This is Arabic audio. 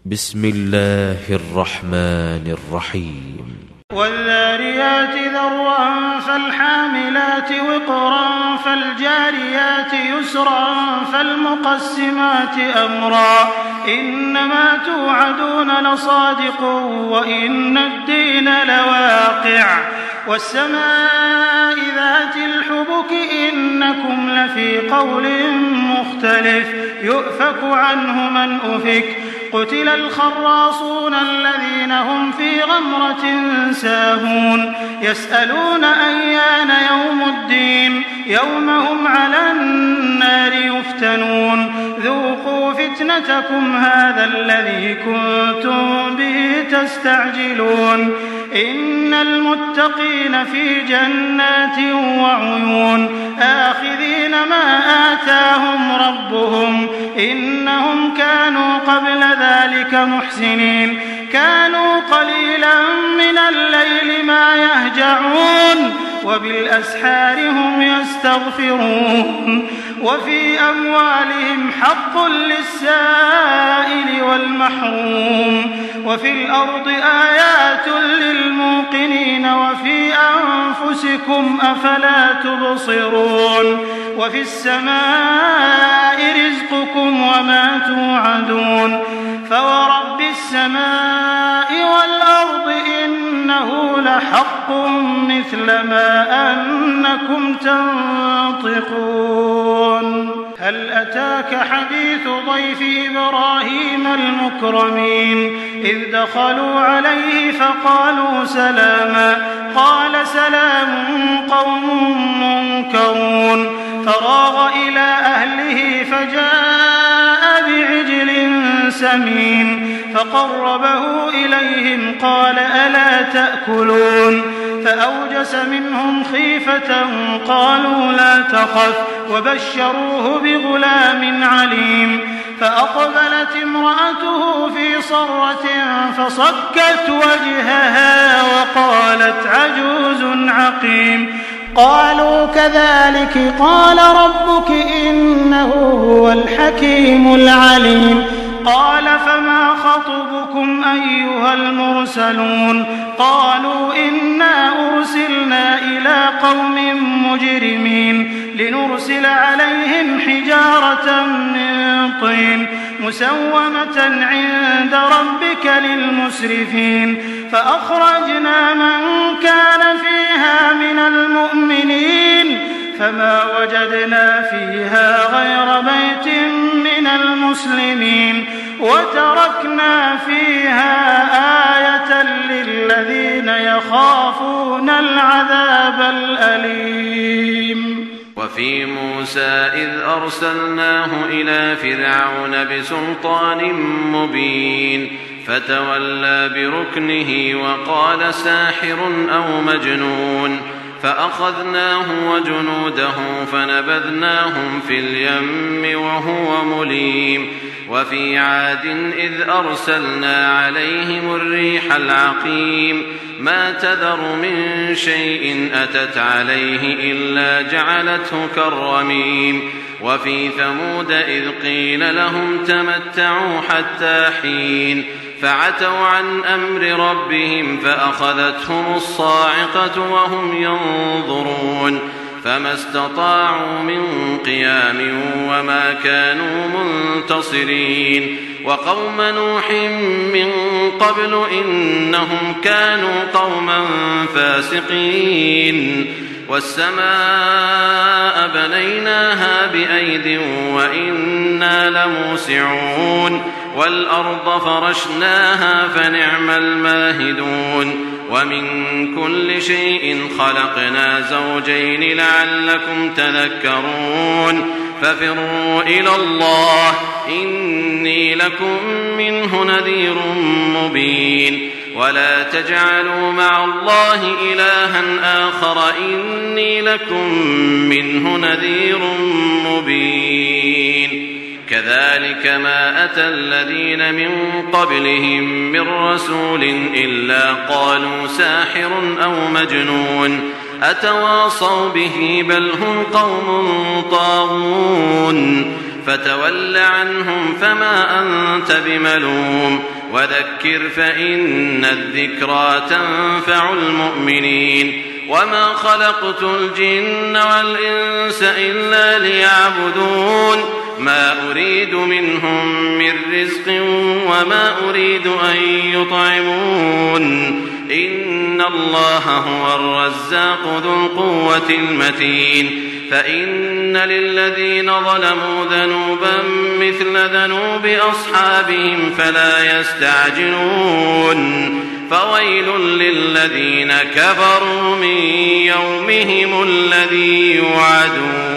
بسم الله الرحمن الرحيم والذاريات ذروا فالحاملات وقرا فالجاريات يسرا فالمقسمات أمرا إنما توعدون لصادق وإن الدين لواقع والسماء ذات الحبك إنكم لفي قول مختلف يؤفك عنه من أفك قتل الخراصون الذين هم في غمرة ساهون يسألون أيان يوم الدين يوم هم على النار يفتنون ذوقوا فتنتكم هذا الذي كنتم به تستعجلون إن المتقين في جنات وعيون آخذين ما آتاهم ربهم إنهم كانوا قبل ذلك محسنين كانوا قليلا من الليل ما يهجعون وبالأسحار هم يستغفرون وفي أموالهم حق للسائل والمحروم وفي الأرض آيات للموقنين وفي أنفسكم أفلا تبصرون وفي السماء رزقكم وما توعدون فورب السماء والأرض إنه لحق مثل ما أنكم تنطقون هل أتاك حديث ضيف إبراهيم المكرمين إذ دخلوا عليه فقالوا سلاما قال سلام قوم منكرون فراغ إلى أهله فجاء بعجل سمين فقربه إليهم قال ألا تأكلون فأوجس منهم خيفة قالوا لا تخف وبشروه بغلام عليم فأقبلت امرأته في صرة فصكت وجهها وقالت عجوز عقيم قالوا كذلك قال ربك إنه هو الحكيم العليم قال فما خطبكم أيها المرسلون قالوا إنا أرسلنا إلى قوم مجرمين لنرسل عليهم حجارة من طين مسومة عند ربك للمسرفين فأخرجنا من كان فيها من المؤمنين فما وجدنا فيها غير بيت من المسلمين وتركنا فيها آية للذين يخافون العذاب الأليم وفي موسى إذ أرسلناه إلى فرعون بسلطان مبين فتولى بركنه وقال ساحر أو مجنون فأخذناه وجنوده فنبذناهم في اليم وهو مليم وفي عاد إذ أرسلنا عليهم الريح العقيم ما تذر من شيء أتت عليه إلا جعلته كالرميم وفي ثمود إذ قيل لهم تمتعوا حتى حين فعتوا عن أمر ربهم فأخذتهم الصاعقة وهم ينظرون فما استطاعوا من قيام وما كانوا منتصرين وقوم نوح من قبل إنهم كانوا قوما فاسقين والسماء بنيناها بأيد وإنا لموسعون والأرض فرشناها فنعم الماهدون ومن كل شيء خلقنا زوجين لعلكم تذكرون ففروا إلى الله إني لكم منه نذير مبين ولا تجعلوا مع الله إلها آخر إني لكم منه نذير مبين كذلك ما أتى الذين من قبلهم من رسول إلا قالوا ساحر أو مجنون أتواصوا به بل هم قوم طاغون فتول عنهم فما أنت بملوم وذكر فإن الذكرى تنفع المؤمنين وما خلقت الجن والإنس إلا ليعبدون ما أريد منهم من رزق وما أريد أن يطعمون إن الله هو الرزاق ذو القوة المتين فإن للذين ظلموا ذنوبا مثل ذنوب أصحابهم فلا يستعجلون فويل للذين كفروا من يومهم الذي يوعدون